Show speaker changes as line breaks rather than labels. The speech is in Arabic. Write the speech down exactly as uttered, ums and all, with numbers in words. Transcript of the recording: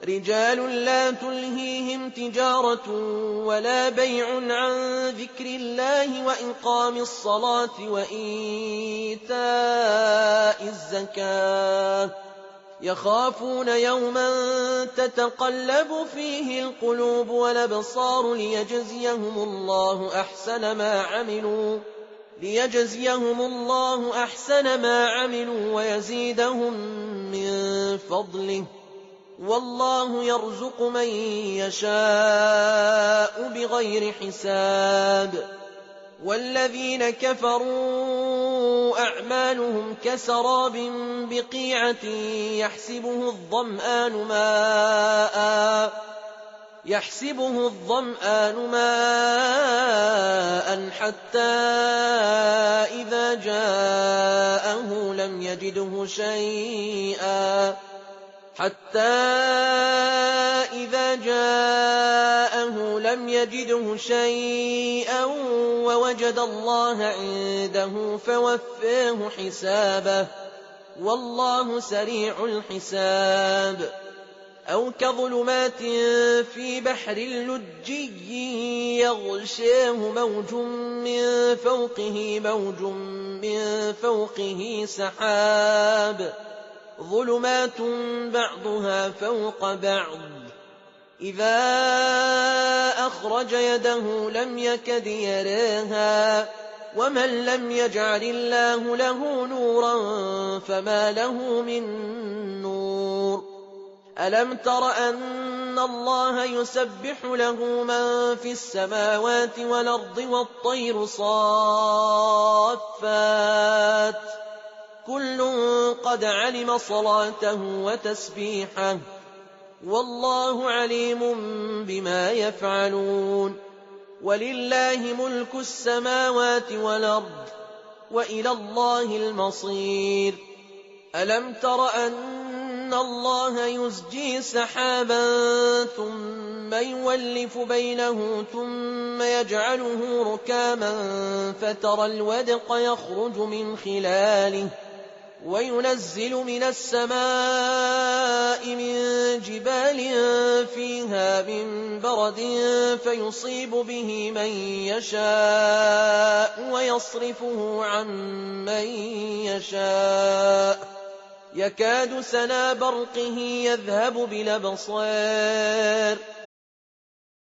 رجال لا تلهيهم تجارة ولا بيع عن ذكر الله وإقام الصلاة وإيتاء الزكاة يخافون يوما تتقلب فيه القلوب والأبصار ليجزيهم الله أحسن ما عملوا ليجزيهم الله أحسن ما عملوا ويزيدهم من فضله والله يرزق من يشاء بغير حساب. والذين كفروا أعمالهم كسراب بقيعة يحسبه الظمآن ماء يحسبه الظمآن ماء حتى إذا جاءه لم يجده شيئا حتى إذا جاءه لم يجده شيئا ووجد الله عنده فوفاه حسابه والله سريع الحساب. أو كظلمات في بحر لجي يغشاه موج من فوقه موج من فوقه سحاب ظلمات بعضها فوق بعض إذا أخرج يده لم يكد يراها ومن لم يجعل الله له نورا فما له من نور. ألم تر أن الله يسبح له من في السماوات والأرض والطير صافات كل قد علم صلاته وتسبيحه والله عليم بما يفعلون. ولله ملك السماوات والأرض وإلى الله المصير. ألم تر أن الله يزجي سحابا ثم يولف بينه ثم يجعله ركاما فترى الودق يخرج من خلاله وينزل من السماء من جبال فيها من برد فيصيب به من يشاء ويصرفه عن من يشاء يكاد سنا برقه يذهب بالأبصار